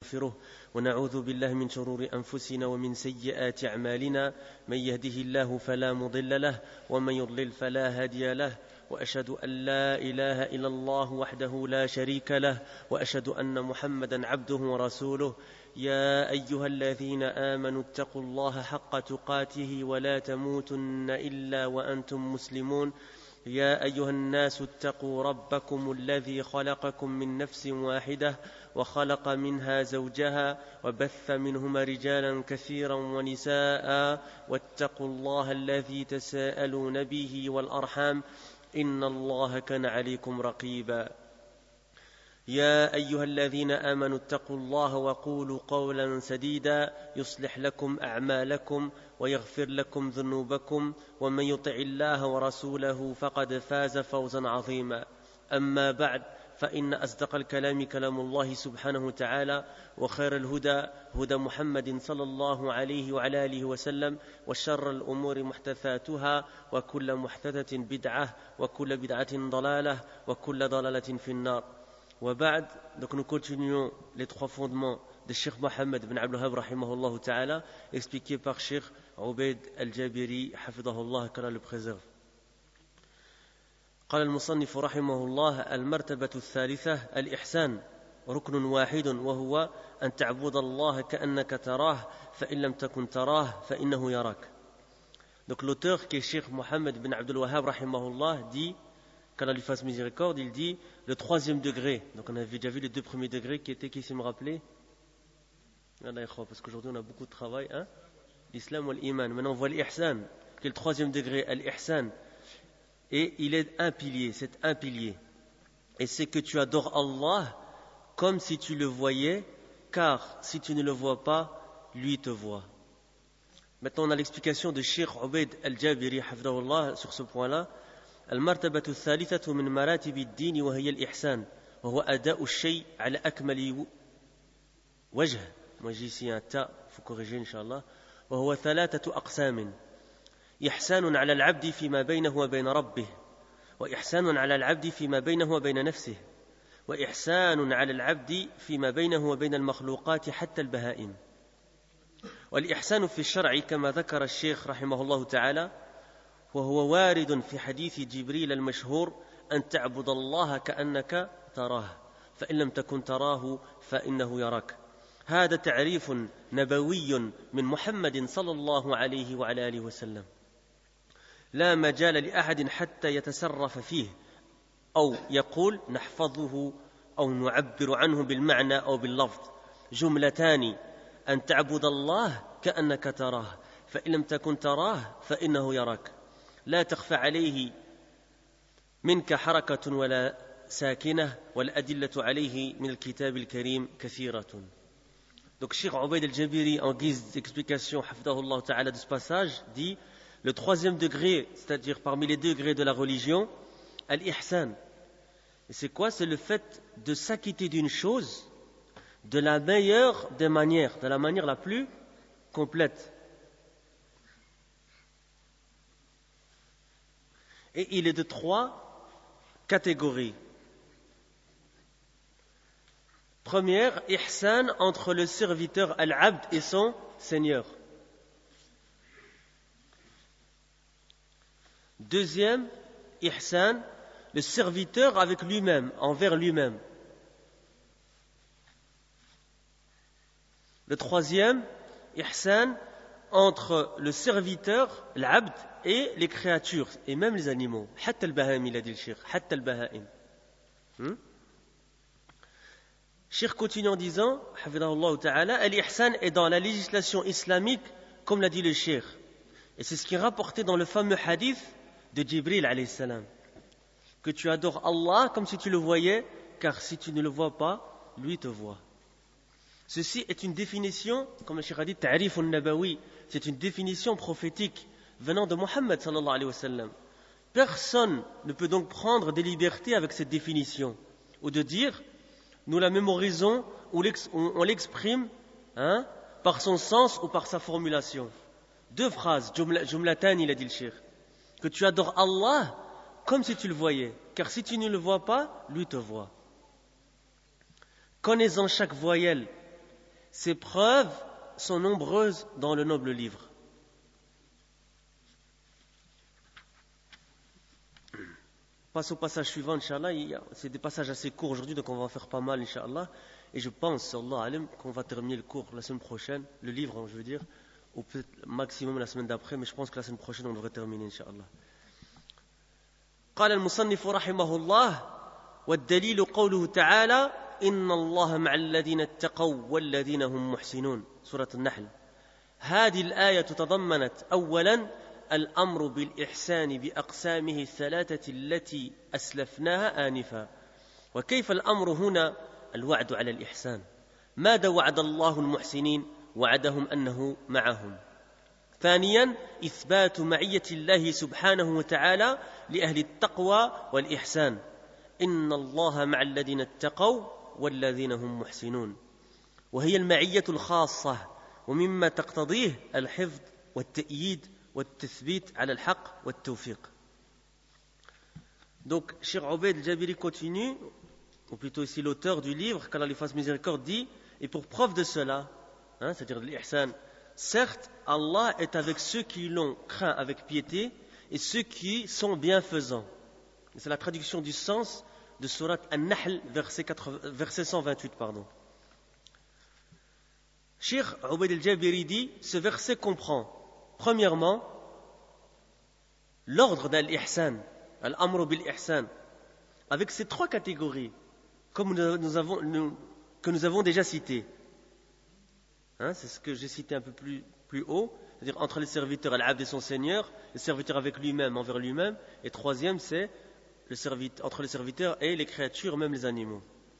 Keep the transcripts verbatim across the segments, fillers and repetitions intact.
ونستغفره ونعوذ بالله من شرور أنفسنا ومن سيئات أعمالنا من يهده الله فلا مضل له ومن يضلل فلا هادي له وأشهد أن لا إله إلا الله وحده لا شريك له وأشهد أن محمدا عبده ورسوله يا أيها الذين آمنوا اتقوا الله حق تقاته ولا تموتن إلا وأنتم مسلمون يا أيها الناس اتقوا ربكم الذي خلقكم من نفس واحدة وخلق منها زوجها وبث منهما رجالا كثيرا ونساء واتقوا الله الذي تساءلون به والأرحام إن الله كان عليكم رقيبا يا أيها الذين آمنوا اتقوا الله وقولوا قولا سديدا يصلح لكم أعمالكم ويغفر لكم ذنوبكم ومن يطع الله ورسوله فقد فاز فوزا عظيما أما بعد فإن أصدق الكلام كلام الله سبحانه وتعالى وخير الهدى هدى محمد صلى الله عليه وعلى آله وسلم وشر الأمور محدثاتها وكل محدثة بدعة وكل بدعة ضلالة وكل ضلالة في النار. وبعد, donc nous continuons les trois fondements de Cheikh Mohammed ibn Abdul Wahhab rahimahullah ta'ala, expliqués par Cheikh Ubayd al-Jabiri hafidahullah, qu'Allah le préserve. قال المصنف رحمه الله: المرتبة الثالثة الإحسان ركن واحد وهو أن تعبد الله كأنك تراه فإن لم تكن تراه فإنه يراك. Donc l'auteur qui est Cheikh Mohammed ibn Abdul Wahhab rahimahullah dit, qu'Allah lui fasse miséricorde, il dit le troisième degré. Donc on avait déjà vu les deux premiers degrés qui étaient, qui s'est me rappeler, parce qu'aujourd'hui on a beaucoup de travail, hein? L'islam ou l'iman. Maintenant on voit l'ihsan, qui est le troisième degré, l'ihsan. Et il est un pilier, c'est un pilier. Et c'est que tu adores Allah comme si tu le voyais, car si tu ne le vois pas, lui te voit. Maintenant on a l'explication de Cheikh Ubayd al-Jabiri hafidahullah sur ce point-là. المرتبة الثالثة من مراتب الدين وهي الإحسان وهو أداء الشيء على أكمل وجه. Moi j'ai ici un ta, il faut corriger Inch'Allah. وهو ثلاثة أقسام: إحسان على العبد فيما بينه وبين ربه، وإحسان على العبد فيما بينه وبين نفسه، وإحسان على العبد فيما بينه وبين المخلوقات حتى البهائم. والإحسان في الشرع كما ذكر الشيخ رحمه الله تعالى وهو وارد في حديث جبريل المشهور أن تعبد الله كأنك تراه فإن لم تكن تراه فإنه يراك. هذا تعريف نبوي من محمد صلى الله عليه وعلى آله وسلم، لا مجال لأحد حتى يتصرف فيه أو يقول نحفظه أو نعبر عنه بالمعنى أو باللفظ. جملتان: أن تعبد الله كأنك تراه فإن لم تكن تراه فإنه يراك، لا تخفى عليه منك حركة ولا ساكنة، والأدلة عليه من الكتاب الكريم كثيرة. Donc Cheikh Ubayd al-Jabiri, en guise d'explication hafidahullah ta'ala de ce passage, dit le troisième degré, c'est-à-dire parmi les degrés de la religion, al-ihsan. Et c'est quoi? C'est le fait de s'acquitter d'une chose de la meilleure des manières, de la manière la plus complète. Et il est de trois catégories. Première, ihsan entre le serviteur al-abd et son seigneur. Deuxième, ihsan, le serviteur avec lui-même, envers lui-même. Le troisième, ihsan, entre le serviteur, l'abd, et les créatures, et même les animaux. Hatta al-baha'im, il a dit le Cheikh. Hatta al-baha'im. Hmm? Cheikh continue en disant, hafidahullah ta'ala, al-ihsan est dans la législation islamique, comme l'a dit le Cheikh. Et c'est ce qui est rapporté dans le fameux hadith de Jibril alayhi salam. Que tu adores Allah comme si tu le voyais, car si tu ne le vois pas, lui te voit. Ceci est une définition, comme le Cheikh a dit, ta'rif al-nabawi, c'est une définition prophétique venant de Mohammed sallallahu alayhi wa sallam. Personne ne peut donc prendre des libertés avec cette définition, ou de dire, nous la mémorisons, ou on l'exprime hein, par son sens ou par sa formulation. Deux phrases, jumlatan, il a dit le Cheikh, que tu adores Allah comme si tu le voyais, car si tu ne le vois pas, lui te voit. Connais-en chaque voyelle Ces preuves sont nombreuses dans le noble livre. Passe au passage suivant, Inch'Allah. C'est des passages assez courts aujourd'hui, donc on va en faire pas mal, Inch'Allah. Et je pense, Allah alim, qu'on va terminer le cours la semaine prochaine, le livre, je veux dire, ou peut-être maximum la semaine d'après, mais je pense que la semaine prochaine, on devrait terminer, Inch'Allah. قال المصنف رحمه الله والدليل قوله تعالى إن الله مع الذين اتقوا والذين هم محسنون سورة النحل. هذه الآية تضمنت أولا الأمر بالإحسان بأقسامه الثلاثة التي أسلفناها آنفا. وكيف الأمر هنا؟ الوعد على الإحسان. ماذا وعد الله المحسنين؟ وعدهم أنه معهم. ثانيا إثبات معية الله سبحانه وتعالى لأهل التقوى والإحسان. إن الله مع الذين اتقوا والذين هم محسنون. وهي المعية الخاصة ومما تقتضيه الحفظ والتأييد والتثبيت على الحق والتوفيق. Donc, Cheikh Obaid al-Jabiri continue, ou plutôt ici l'auteur du livre, qu'Allah lui fasse miséricorde, dit, et pour preuve de cela, hein, c'est-à-dire de l'ihsan, certes, Allah est avec ceux qui l'ont craint avec piété et ceux qui sont bienfaisants. Et c'est la traduction du sens de Surat An-Nahl, verset, verset cent vingt-huit. Pardon. Cheikh Obaid al-Jabiri dit, ce verset comprend, premièrement, l'ordre d'al-ihsan, al-amru bil-ihsan, avec ces trois catégories, comme nous avons, nous, que nous avons déjà citées. Hein, c'est ce que j'ai cité un peu plus, plus haut, c'est-à-dire entre les serviteurs, al-abd et son Seigneur, le serviteur avec lui-même, envers lui-même, et troisième, c'est le serviteur, entre les serviteurs et les créatures, même les animaux.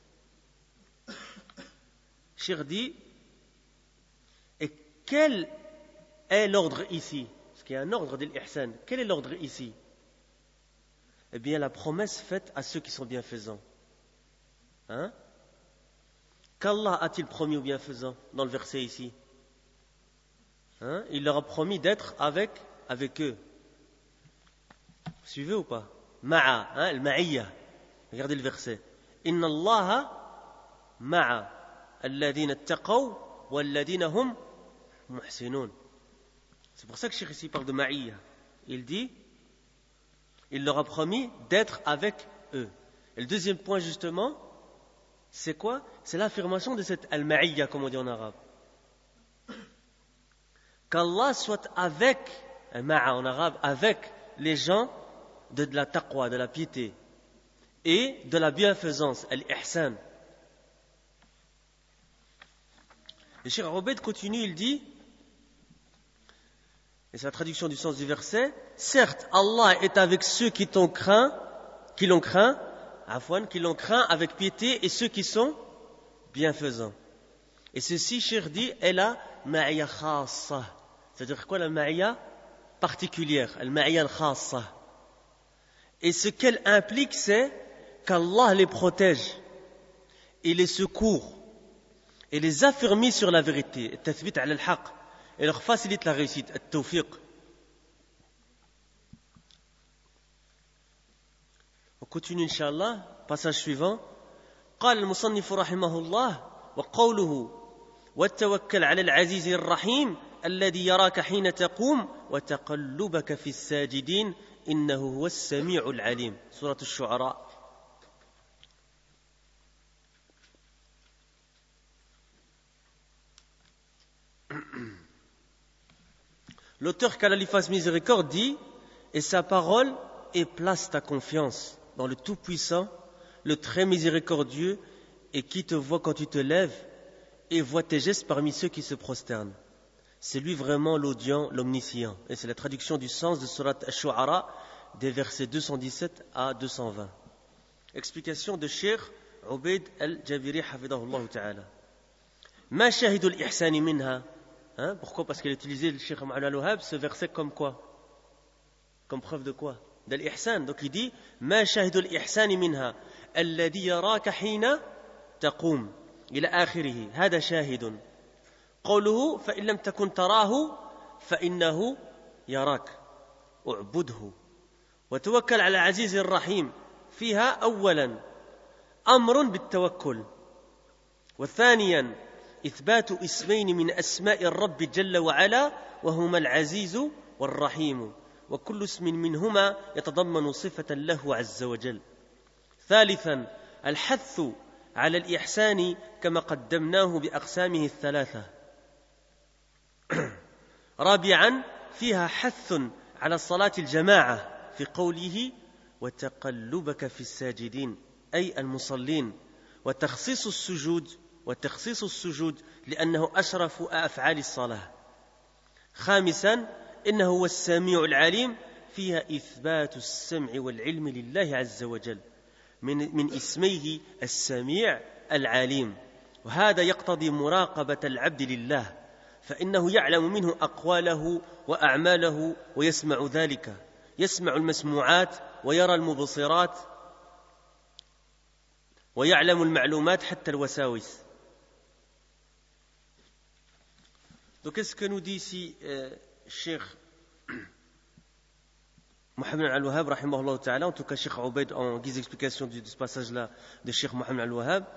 Cheikh dit, et quel est l'ordre ici? Parce qu'il y a un ordre de l'ihsan. Quel est l'ordre ici? Eh bien, la promesse faite à ceux qui sont bienfaisants. Hein? Qu'Allah a-t-il promis aux bienfaisants dans le verset ici? Hein? Il leur a promis d'être avec, avec eux. Vous suivez ou pas? Ma'a, hein, al-ma'iyya. Regardez le verset. Inna Allaha ma'a alladhina attaqaw walladhina hum muhsinun. C'est pour ça que Cheikh ici parle de ma'iyya. Il dit, il leur a promis d'être avec eux. Et le deuxième point justement, c'est quoi? C'est l'affirmation de cette al-ma'iyya, comme on dit en arabe. Qu'Allah soit avec, ma'a en arabe, avec les gens de, de la taqwa, de la piété et de la bienfaisance, al-ihsan. Et Cheikh Obaid continue, il dit, et c'est la traduction du sens du verset, certes, Allah est avec ceux qui t'ont craint, qui l'ont craint, afwan, qui l'ont craint avec piété et ceux qui sont bienfaisants. Et ceci, Cheikh dit, est la ma'iyya khassa. C'est-à-dire quoi la ma'iyya particulière, la ma'iyya al-khassa. Et ce qu'elle implique, c'est qu'Allah les protège et les secourt et les affermit sur la vérité, tathbit ala al-haq, et leur facilite la réussite, at-tawfiq. On continue, Inch'Allah, passage suivant. قال المصنف رحمه الله وقوله والتوكل على العزيز الرحيم الذي يراك حين تقوم وتقلبك في الساجدين إنه هو السميع العليم. سورة الشعراء. L'auteur qu'Allah lui fasse miséricorde dit, et sa parole, et place ta confiance dans le Tout-Puissant, le très miséricordieux, et qui te voit quand tu te lèves, et voit tes gestes parmi ceux qui se prosternent. C'est lui vraiment l'audient, l'omniscient. Et c'est la traduction du sens de Surat Ash-Shu'ara, des versets deux cent dix-sept à deux cent vingt. Explication de Cheikh Obaid al-Jabiri, hafidahullah ta'ala. Ma shahidul ihsani minha. Hein, pourquoi? Parce qu'il a utilisé le Cheikh Mu'alla al-Wahhab ce verset comme quoi? Comme preuve de quoi? De l'ihsan. Donc il dit Ma shahidul ihsani minha alladhi yaraka hina taqum ila akhirih. Hada shahidun. قوله فإن لم تكن تراه فإنه يراك اعبده وتوكل على العزيز الرحيم فيها أولا أمر بالتوكل وثانيا إثبات اسمين من أسماء الرب جل وعلا وهما العزيز والرحيم وكل اسم منهما يتضمن صفة له عز وجل. ثالثا الحث على الإحسان كما قدمناه بأقسامه الثلاثة. رابعا فيها حث على صلاة الجماعة في قوله وتقلبك في الساجدين أي المصلين، وتخصيص السجود وتخصيص السجود لأنه أشرف أفعال الصلاة. خامسا إنه هو السميع العليم، فيها إثبات السمع والعلم لله عز وجل من, من اسميه السميع العليم، وهذا يقتضي مراقبة العبد لله، فإنه يعلم منه أقواله وأعماله ويسمع ذلك، يسمع المسموعات ويرى المبصرات ويعلم المعلومات حتى الوساوس. Donc qu'est-ce que nous dit ici euh, Cheikh Mohamed Al-Wahhab rahimahullah ta'ala, en tout cas Cheikh Ubaid en guise d'explication de ce passage-là de Cheikh Mohamed Al-Wahhab.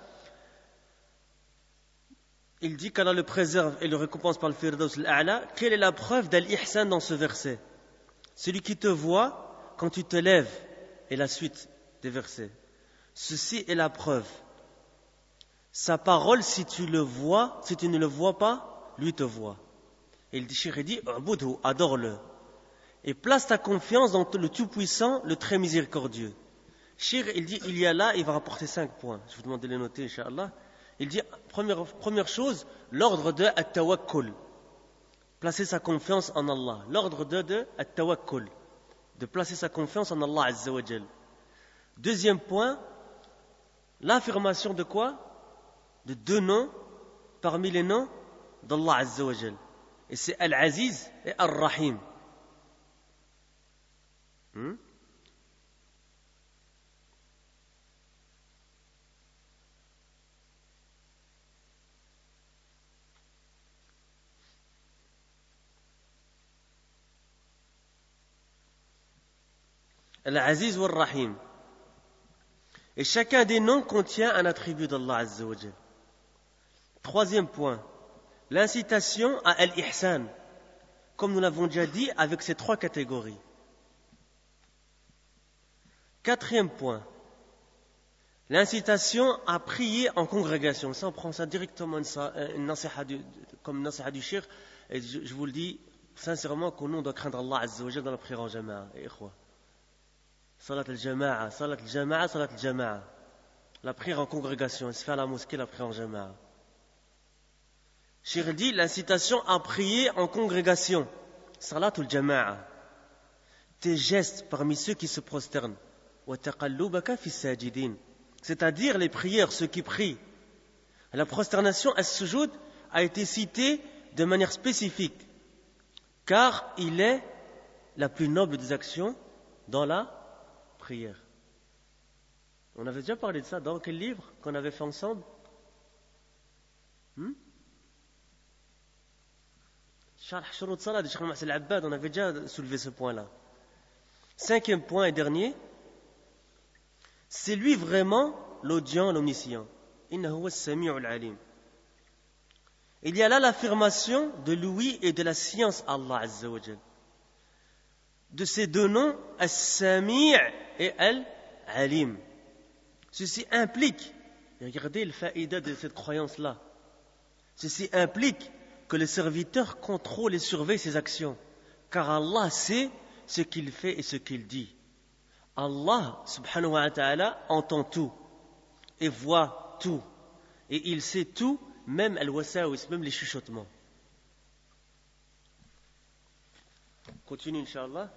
Il dit qu'Allah le préserve et le récompense par le Firdaus al-A'la. Quelle est la preuve d'Al-Ihsan dans ce verset? Celui qui te voit quand tu te lèves, et la suite des versets. Ceci est la preuve. Sa parole, si tu le vois, si tu ne le vois pas, lui te voit. Et le Cheikh dit, Ubudhu, adore-le. Et place ta confiance dans le Tout-Puissant, le Très Miséricordieux. Cheikh, il dit, il y a là, il va rapporter cinq points. Je vous demande de les noter, Inch'Allah. Il dit, première, première chose, l'ordre de At-Tawakkul. Placer sa confiance en Allah. L'ordre de, de At-Tawakkul. De placer sa confiance en Allah Azza wa Jal. Deuxième point, l'affirmation de quoi? De deux noms parmi les noms d'Allah Azza wa Jal. Et c'est Al-Aziz et Al-Rahim. Hmm? Al-Aziz ou Al-Rahim. Et chacun des noms contient un attribut d'Allah Azza wa Jal. Troisième point, l'incitation à Al-Ihsan, comme nous l'avons déjà dit, avec ces trois catégories. Quatrième point, l'incitation à prier en congrégation. Ça, on prend ça directement une nasiha du, comme une nasiha du shir. Et je, je vous le dis sincèrement que nous, on doit craindre Allah Azza wa Jal dans la prière en jama'a. Et ikhwa. Salat al-jama'a, salat al-jama'a, salat al-jama'a. La prière en congrégation, elle se fait à la mosquée, la prière en jama'a. Cheikh dit l'incitation à prier en congrégation. Salat al-jama'a. Tes gestes parmi ceux qui se prosternent. Wa taqallubaka fi sajidin. C'est-à-dire les prières, ceux qui prient. La prosternation as-sujud a été citée de manière spécifique, car il est la plus noble des actions dans la prière. On avait déjà parlé de ça dans quel livre qu'on avait fait ensemble? hmm? Sharh Shurut Salat de Cheikh Mahsen Al-Abbad, on avait déjà soulevé ce point-là. Cinquième point et dernier, c'est lui vraiment l'audient, l'omniscient. Innahu huwa as-sami'ul 'alim. Il y a là l'affirmation de l'ouïe et de la science Allah Azza wa Jal. De ces deux noms, As-Sami' et Al-Alim. Ceci implique, regardez le faïda de cette croyance-là, ceci implique que le serviteur contrôle et surveille ses actions, car Allah sait ce qu'il fait et ce qu'il dit. Allah, subhanahu wa ta'ala, entend tout et voit tout, et il sait tout, même al-wasawis, même les chuchotements. Continue, Inch'Allah.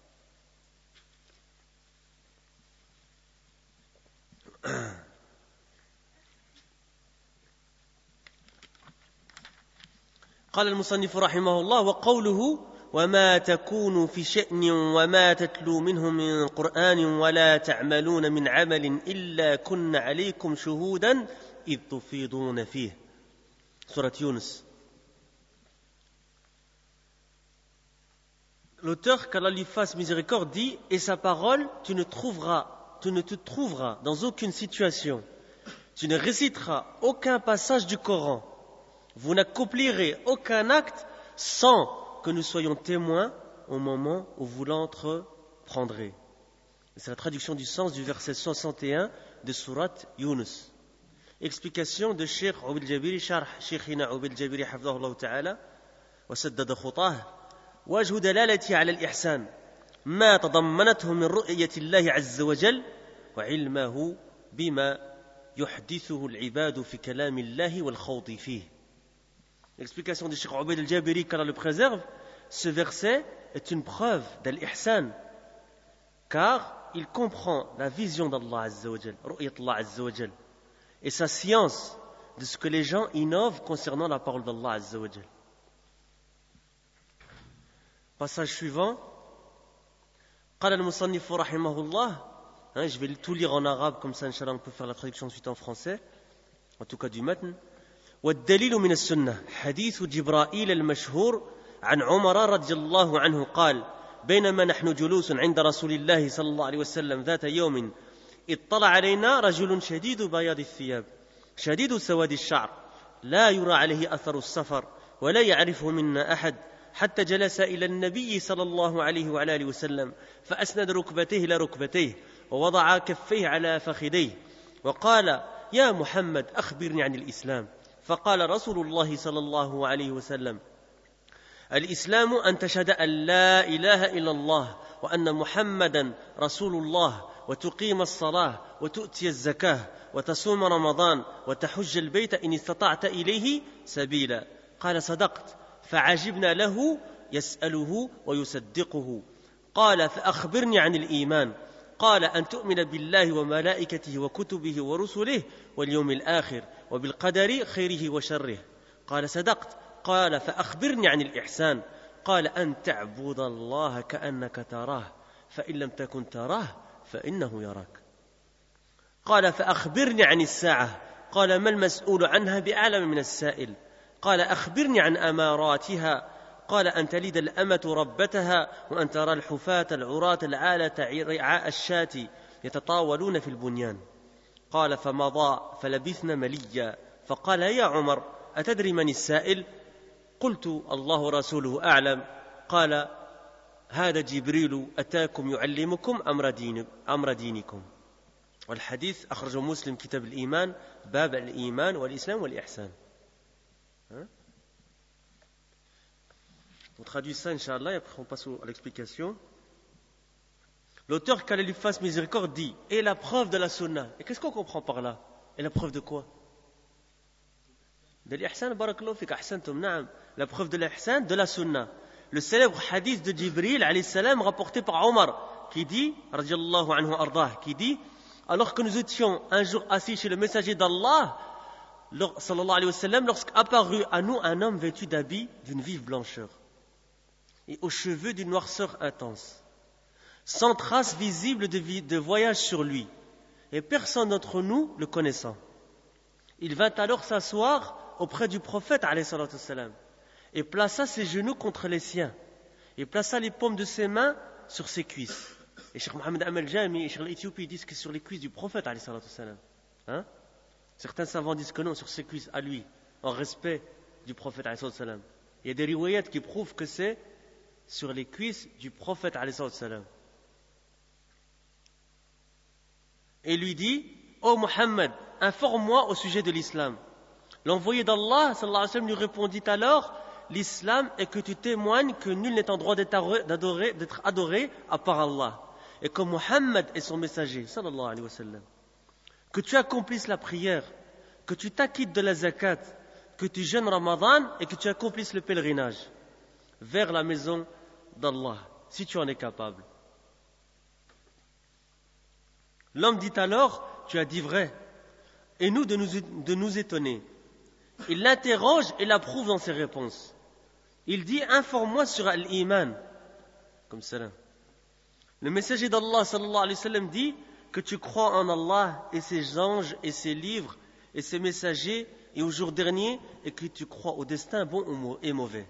قال المصنف رحمه الله وقوله وما تكون في شأن وما تتلو منه من قرآن ولا تعملون من عمل إلا كن عليكم شهودا إذ تفيضون فيه سورة يونس. L'auteur, qu'Allah lui fasse miséricorde, dit et sa parole, tu ne trouveras, tu ne te trouveras dans aucune situation, tu ne réciteras aucun passage du Coran Vous n'accomplirez aucun acte sans que nous soyons témoins au moment où vous l'entreprendrez. C'est la traduction du sens du verset soixante et un de sourate Yunus. Explication de Cheikh Ubayd al-Jabiri, Sharh Sheikhina Ubayd al-Jabiri hafidhahullah ta'ala wa saddada khutah. وجه دلالة على الإحسان ما تضمنته من رؤية الله عز وجل وعلمه بما يحدثه العباد في كلام الله والخوض فيه. L'explication de Cheikh Ubayd al-Jabiri, qu'Allah le préserve, ce verset est une preuve d'al-ihsan, car il comprend la vision d'Allah Azza wa Jal, ru'yat Allah Azza wa Jal, et sa science de ce que les gens innovent concernant la parole d'Allah Azza wa Jal. Passage suivant. قال المصنف رحمه الله, hein, je vais tout lire en arabe, comme ça, Inch'Allah, on peut faire la traduction ensuite en français, en tout cas du matn. والدليل من السنة حديث جبرائيل المشهور عن عمر رضي الله عنه قال بينما نحن جلوس عند رسول الله صلى الله عليه وسلم ذات يوم اطلع علينا رجل شديد بياض الثياب شديد سواد الشعر لا يرى عليه أثر السفر ولا يعرفه منا أحد حتى جلس إلى النبي صلى الله عليه وعلى آله وسلم فأسند ركبتيه إلى ركبتيه ووضع كفيه على فخذيه وقال يا محمد أخبرني عن الإسلام فقال رسول الله صلى الله عليه وسلم الإسلام أن تشهد أن لا إله إلا الله وأن محمدا رسول الله وتقيم الصلاة وتؤتي الزكاة وتصوم رمضان وتحج البيت إن استطعت إليه سبيلا قال صدقت فعجبنا له يسأله ويصدقه قال فأخبرني عن الإيمان قال أن تؤمن بالله وملائكته وكتبه ورسله واليوم الآخر وبالقدر خيره وشره قال صدقت قال فأخبرني عن الإحسان قال أن تعبد الله كأنك تراه فإن لم تكن تراه فإنه يراك قال فأخبرني عن الساعة قال ما المسؤول عنها بأعلم من السائل قال أخبرني عن أماراتها قال أن تلد الأمة ربتها وأن ترى الحفاة العراة العالة رعاء الشاة يتطاولون في البنيان قال فمضى فلبثنا مليا فقال يا عمر أتدري من السائل قلت الله ورسوله أعلم قال هذا جبريل أتاكم يعلمكم أمر, دين أمر دينكم والحديث أخرجه مسلم كتاب الإيمان باب الإيمان والإسلام والإحسان. Hein? On traduit ça, Inch'Allah, et après on passe à l'explication. L'auteur, qu'Allah lui fasse miséricorde, dit « Et la preuve de la sunna ». Et qu'est-ce qu'on comprend par là? Et la preuve de quoi? De l'ihsan, barakallahu fik, ahsantum, na'am. La preuve de l'ihsan, de la sunna. Le célèbre hadith de Jibril, alayhi salam, rapporté par Omar, qui dit, radiyallahu anhu ardah, qui dit « Alors que nous étions un jour assis chez le messager d'Allah, sallallahu alayhi wa sallam, lorsqu'apparut à nous un homme vêtu d'habits d'une vive blancheur et aux cheveux d'une noirceur intense, sans trace visible de, vie, de voyage sur lui, et personne d'entre nous le connaissant. Il vint alors s'asseoir auprès du prophète, alayhi salatu wassalam, et plaça ses genoux contre les siens, et plaça les paumes de ses mains sur ses cuisses. Et Cheikh Mohammed Amal Jami et Cheikh l'Éthiopie disent que c'est sur les cuisses du prophète, alayhi salatu wassalam. Hein? Certains savants disent que non, sur ses cuisses à lui, en respect du prophète, alayhi salatu wassalam. Il y a des riwayats qui prouvent que c'est sur les cuisses du prophète, alayhi salatu wassalam. Et lui dit, ô Muhammad, informe-moi au sujet de l'islam. L'envoyé d'Allah, sallallahu alayhi wa sallam, lui répondit alors, l'islam est que tu témoignes que nul n'est en droit d'être adoré, d'être adoré à part Allah, et que Muhammad est son messager, sallallahu alayhi wa sallam. Que tu accomplisses la prière, que tu t'acquittes de la zakat, que tu jeûnes Ramadan et que tu accomplisses le pèlerinage vers la maison d'Allah, si tu en es capable. L'homme dit alors, tu as dit vrai, et nous de nous, de nous étonner. Il l'interroge et l'approuve dans ses réponses. Il dit, informe-moi sur l'iman, comme cela. Le messager d'Allah, sallallahu alayhi wa sallam, dit que tu crois en Allah et ses anges et ses livres et ses messagers et au jour dernier, et que tu crois au destin bon et mauvais.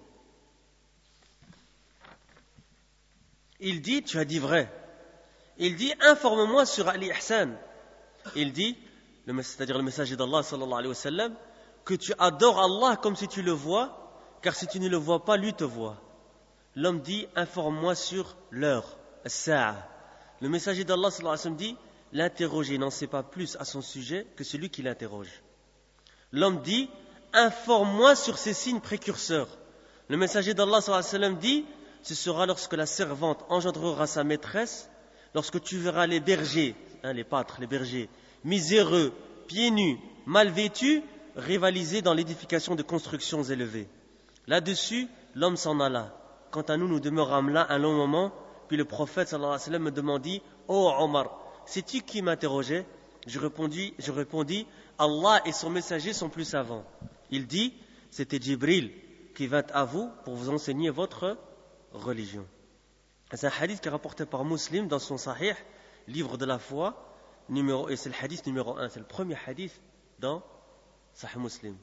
Il dit, tu as dit vrai. Il dit, informe-moi sur l'ihsan. Il dit, c'est-à-dire le messager d'Allah, sallallahu alayhi wa sallam, que tu adores Allah comme si tu le vois, car si tu ne le vois pas, lui te voit. L'homme dit, informe-moi sur l'heure, as-sa'a. Le messager d'Allah sallallahu alayhi wa sallam dit, l'interroger n'en sait pas plus à son sujet que celui qui l'interroge. L'homme dit, informe-moi sur ces signes précurseurs. Le messager d'Allah sallallahu alayhi wa sallam dit, ce sera lorsque la servante engendrera sa maîtresse, lorsque tu verras les bergers, hein, les pâtres, les bergers, miséreux, pieds nus, mal vêtus, rivaliser dans l'édification de constructions élevées. Là-dessus, l'homme s'en alla. Quant à nous, nous demeurâmes là un long moment, puis le prophète sallallahu alayhi wa sallam me demandit, ô Omar, sais-tu qui m'interrogeait? Je répondis, je répondis, Allah et son messager sont plus savants. Il dit, c'était Jibril qui vint à vous pour vous enseigner votre religion. C'est un hadith qui est rapporté par Muslim dans son Sahih, livre de la foi, numéro, et c'est le hadith numéro un, c'est le premier hadith dans Sahih Muslim.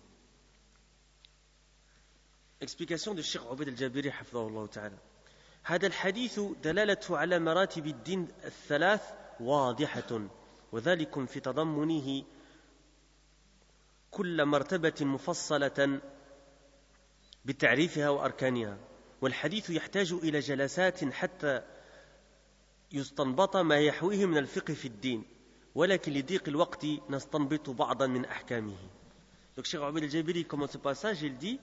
Explication de Cheikh Ubayd al-Jabiri حفظه الله تعالى. هذا الحديث دلالته على مراتب الدين الثلاث واضحة وذلك في تضمنه كل مرتبة مفصلة بتعريفها وأركانها والحديث يحتاج إلى جلسات حتى يستنبط ما يحويه من الفقه في الدين ولكن لضيق الوقت نستنبط بعضا من أحكامه. Donc Cheikh Ubayd al-Jabiri commence ce passage, il dit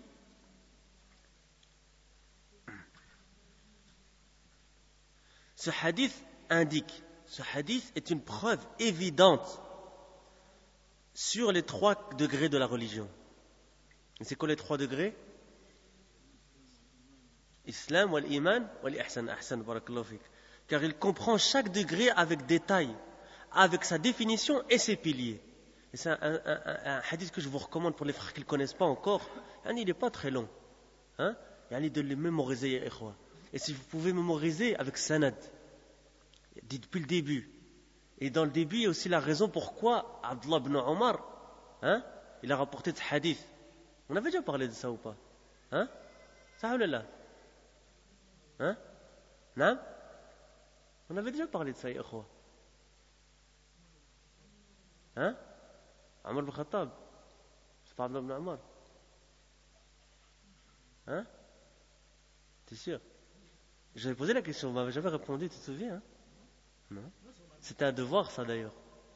ce hadith indique, ce hadith est une preuve évidente sur les trois degrés de la religion. Et c'est quoi les trois degrés? Islam, wal iman, wal ihsan, ahsan, barakallahu fik. Car il comprend chaque degré avec détail, avec sa définition et ses piliers. Et c'est un, un, un, un hadith que je vous recommande pour les frères qui ne le connaissent pas encore. Il n'est pas très long. Hein? De le mémoriser, ya ikhwa. Et si vous pouvez mémoriser avec sanad, dit depuis le début. Et dans le début, il y a aussi la raison pourquoi Abdullah ibn Omar, hein, il a rapporté ce hadith. On avait déjà parlé de ça ou pas? Hein? Ça ou là? Hein? Non? On avait déjà parlé de ça, ya ikhwa. Hein? Omar ibn Khattab. C'est pas Abdullah ibn Omar. Hein? T'es sûr? J'avais posé la question, vous m'avez jamais répondu, tu te souviens? Hein? Non? C'était un devoir, ça d'ailleurs.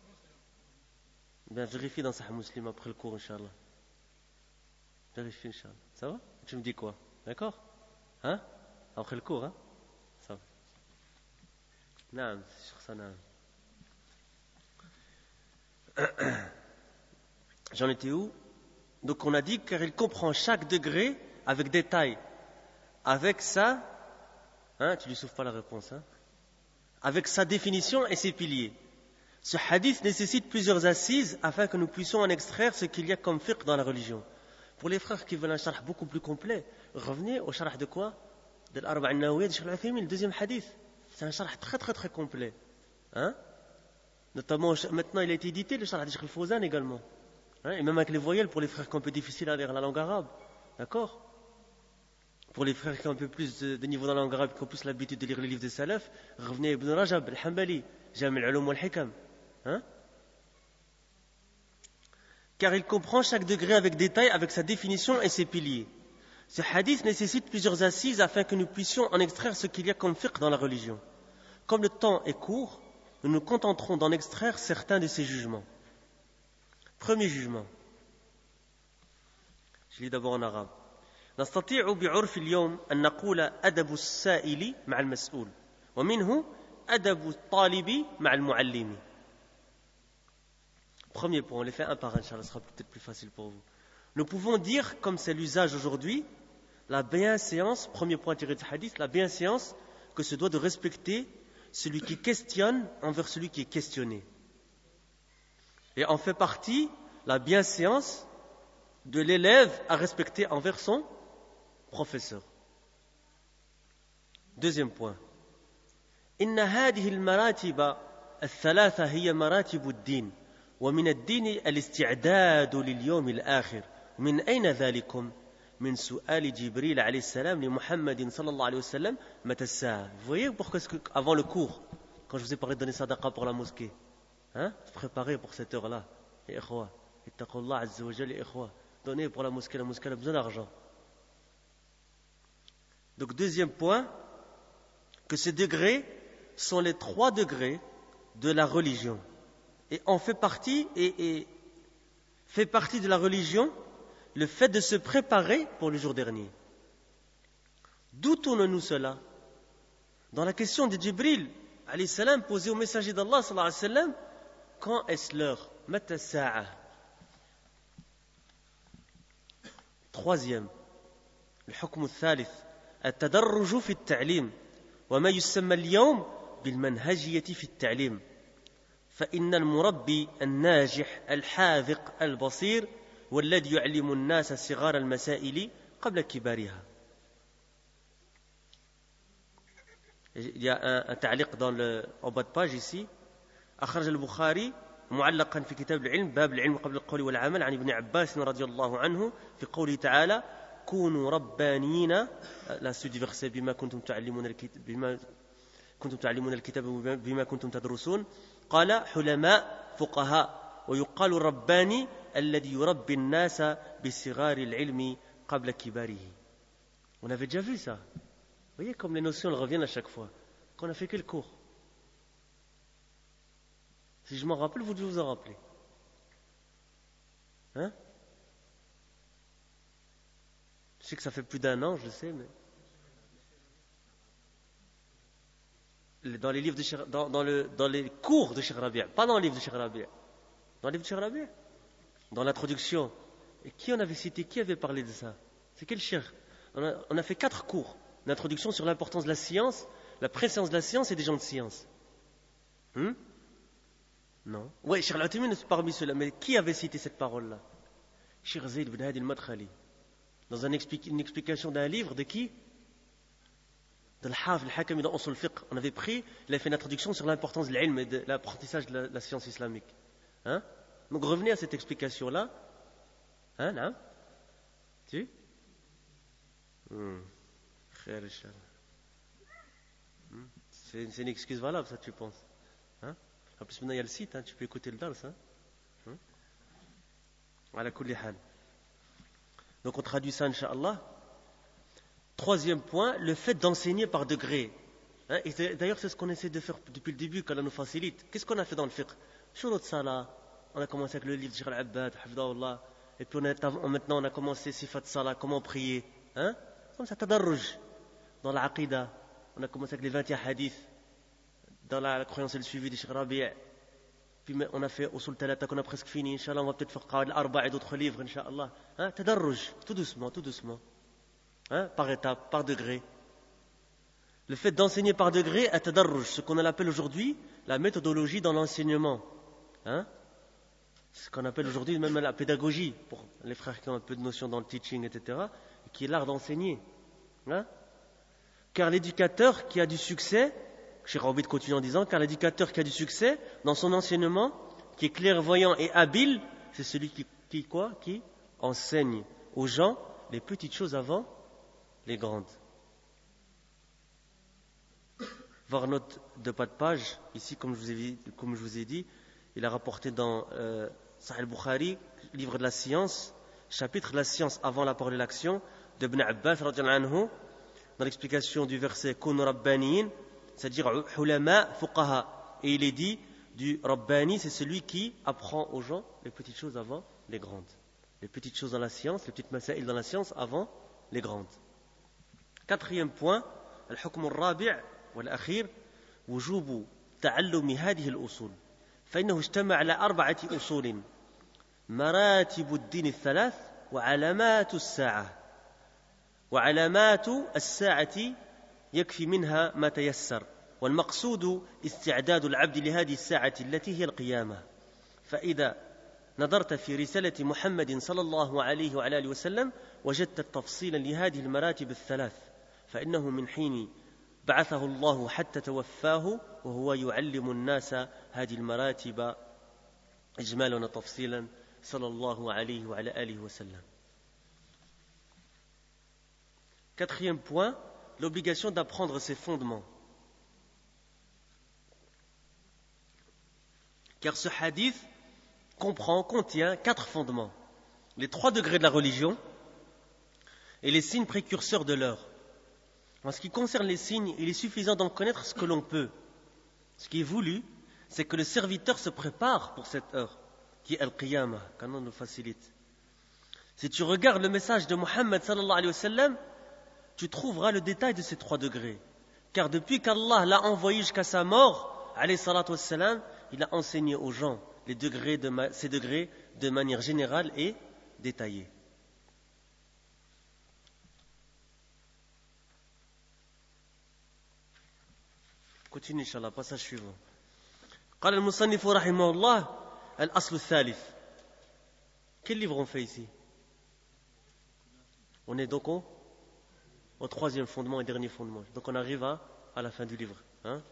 Bien, vérifie dans Sahih Muslim après le cours, Inch'Allah. Vérifie, Inch'Allah. Ça va? Tu me dis quoi? D'accord? Hein? Après le cours, hein? Ça va. Non, c'est sûr ça, non. J'en étais où? Donc on a dit car il comprend chaque degré avec détail. Avec ça, hein, tu lui souffles pas la réponse, hein? Avec sa définition et ses piliers. Ce hadith nécessite plusieurs assises afin que nous puissions en extraire ce qu'il y a comme fiqh dans la religion. Pour les frères qui veulent un sharh beaucoup plus complet, revenez au sharh de quoi? De l'Arba' an-Nawawiyya de Cheikh al-Uthaymin, le deuxième hadith. C'est un sharh très très très complet. Hein? Notamment, maintenant il a été édité, le sharh de Cheikh al-Fawzan également. Hein? Et même avec les voyelles pour les frères qui ont un peu difficile à lire la langue arabe. D'accord? Pour les frères qui ont un peu plus de, de niveau dans la langue arabe, qui ont plus l'habitude de lire les livres des salaf, revenez à Ibn Rajab, al-Hanbali, Jami' al-Ulum wal-Hikam. Hein? Car il comprend chaque degré avec détail, avec sa définition et ses piliers. Ce hadith nécessite plusieurs assises afin que nous puissions en extraire ce qu'il y a comme fiqh dans la religion. Comme le temps est court, nous nous contenterons d'en extraire certains de ces jugements. Premier jugement. Je lis d'abord en arabe. نستطيع بعرف اليوم أن نقول أدب السائل مع المسؤول ومنه أدب الطالب مع المعلم. Premier point, on les fait un par un, Inch'Allah, ce sera peut-être plus facile pour vous. Nous pouvons dire, comme c'est l'usage aujourd'hui, la bienséance, premier point tiré du hadith, la bienséance que se doit de respecter celui qui questionne envers celui qui est questionné. Et en fait partie la bienséance de l'élève à respecter envers son professeur. Deuxième point. إن هذه المراتب الثلاثة هي مراتب الدين ومن الدين الاستعداد لليوم الآخر. من أين ذلكم؟ من سؤال جبريل عليه السلام لمحمد صلى الله عليه وسلم متى الساعة. Vous voyez pourquoi est-ce que, avant le cours, quand je vous ai parlé de donner sadaqa pour la mosquée, hein, se préparer pour cette heure-là. Et ikhwa, ittaqullah azza wa jalla, ikhwa. donner pour la mosquée. La mosquée a besoin d'argent. Donc deuxième point, que ces degrés sont les trois degrés de la religion. Et on fait partie, et, et fait partie de la religion le fait de se préparer pour le jour dernier. D'où tourne-nous cela? Dans la question de Jibril, alayhi salam, posée au messager d'Allah, sallallahu alayhi wa sallam, quand est-ce l'heure? Mata sa'a. Troisième, le hukm al-thalith, التدرج في التعليم وما يسمى اليوم بالمنهجية في التعليم فإن المربي الناجح الحاذق البصير والذي يعلم الناس صغار المسائل قبل كبارها. Il y a un, un تعليق dans le, en bas de page ici. أخرج البخاري معلقا في كتاب العلم باب العلم قبل القول والعمل عن ابن عباس رضي الله عنه في قوله تعالى كونوا ربانيين la suite du verset بما كنتم تعلمون الكتاب بما كنتم تعلمون الكتاب بما كنتم تدرسون قال حلماء فقهاء ويقال الرباني الذي يربي الناس بصغار العلم قبل كباره. On avait déjà vu ça. Vous voyez comme les notions elles reviennent à chaque fois. Qu'on a fait quel cours? Si je m'en rappelle, vous devez vous en rappeler. Hein? Je sais que ça fait plus d'un an, je le sais, mais... Dans les livres de Cheikh, dans, dans, le, dans les cours de Cheikh Rabi', pas dans le livre de Cheikh Rabi'. Dans le livre de Cheikh Rabi', dans l'introduction. Et qui on avait cité? Qui avait parlé de ça? C'est quel Cheikh? on a, on a fait quatre cours d'introduction sur l'importance de la science, la préscience de la science et des gens de science. Hmm? Non. Oui, Cheikh Al-Uthaymin est parmi ceux-là. Mais qui avait cité cette parole-là? Cheikh Zayd ibn Hadi al-Madkhali. Dans une, expli- une explication d'un livre de qui? De l'Hafid al-Hakami dans Usul al-Fiqh. On avait pris, il a fait une introduction sur l'importance de l'ilm et de l'apprentissage de la, la science islamique. Hein? Donc revenez à cette explication-là. Hein, non? Tu? Hmm. C'est, c'est une excuse valable, ça, tu penses? Hein? En plus, maintenant, il y a le site, hein, tu peux écouter le dars. Hein? Hein? Ala kulli hal. Donc, on traduit ça, Inch'Allah. Troisième point, le fait d'enseigner par degrés. Hein? Et d'ailleurs, c'est ce qu'on essaie de faire depuis le début, quand on nous facilite. Qu'est-ce qu'on a fait dans le fiqh? Shurut Salah. On a commencé avec le livre de Cheikh Al-Abbad, Hafidahullah. Et puis, on a, maintenant, on a commencé Sifat Salah, comment prier. Hein? Comme ça, tadarruj. Dans l'Aqidah, on a commencé avec les vingt et un hadiths. Dans la croyance et le suivi de Cheikh Rabi'. Puis on a fait Usul Talata qu'on a presque fini. Inch'Allah, on va peut-être faire Qawad al-Arba' et d'autres livres, Inch'Allah. Hein? Tadarruj. Tout doucement, tout doucement. Hein? Par étapes, par degré. Le fait d'enseigner par degré est tadarruj, ce qu'on appelle aujourd'hui la méthodologie dans l'enseignement. Hein? Ce qu'on appelle aujourd'hui même la pédagogie, pour les frères qui ont un peu de notion dans le teaching, et cetera, qui est l'art d'enseigner. Hein? Car l'éducateur qui a du succès, Cheikh Rabi' continue en disant, car l'éducateur qui a du succès dans son enseignement, qui est clairvoyant et habile, c'est celui qui, qui quoi? Qui enseigne aux gens les petites choses avant les grandes. Voir note de pas de page, ici, comme je vous ai, comme je vous ai dit, il a rapporté dans euh, Sahih al-Bukhari, livre de la science, chapitre de la science avant la parole et l'action, de Ibn Abbas, radiyallahu anhu, dans l'explication du verset Kunu Rabbaniyin, c'est-à-dire Hulama Fuqaha. Et il est dit, du Rabbani, c'est celui qui apprend aux gens les petites choses avant les grandes. Les petites choses dans la science, les petites masaïl dans la science avant les grandes. Quatrième point, Al-Hukm al-Rabi' wal-Akhir, وجوب تعلم هذه الأصول فإنه اجتمع على أربعة أصول مراتب الدين الثلاث وعلامات الساعة وعلامات الساعة يكفي منها ما تيسر والمقصود استعداد العبد لهذه الساعة التي هي القيامة فإذا نظرت في رسالة محمد صلى الله عليه وعلى آله وسلم وجدت تفصيلا لهذه المراتب الثلاث فإنه من حين بعثه الله حتى توفاه وهو يعلم الناس هذه المراتب إجمالا وتفصيلا صلى الله عليه وعلى آله وسلم. Quatrième point, l'obligation d'apprendre ses fondements. Car ce hadith comprend, contient quatre fondements. les trois degrés de la religion et les signes précurseurs de l'heure. En ce qui concerne les signes, il est suffisant d'en connaître ce que l'on peut. Ce qui est voulu, c'est que le serviteur se prépare pour cette heure, qui est Al-Qiyamah, qu'Allah nous facilite. Si tu regardes le message de Muhammad sallallahu alayhi wa sallam, tu trouveras le détail de ces trois degrés. Car depuis qu'Allah l'a envoyé jusqu'à sa mort, alayhi salatu wassalam, il a enseigné aux gens les degrés de ma- ces degrés de manière générale et détaillée. Continue, Inch'Allah, passage suivant. قال المصنف رحمه الله الأصل الثالث. Quel livre on fait ici? On est donc au, au troisième fondement et dernier fondement. Donc on arrive à, à la fin du livre. Hein?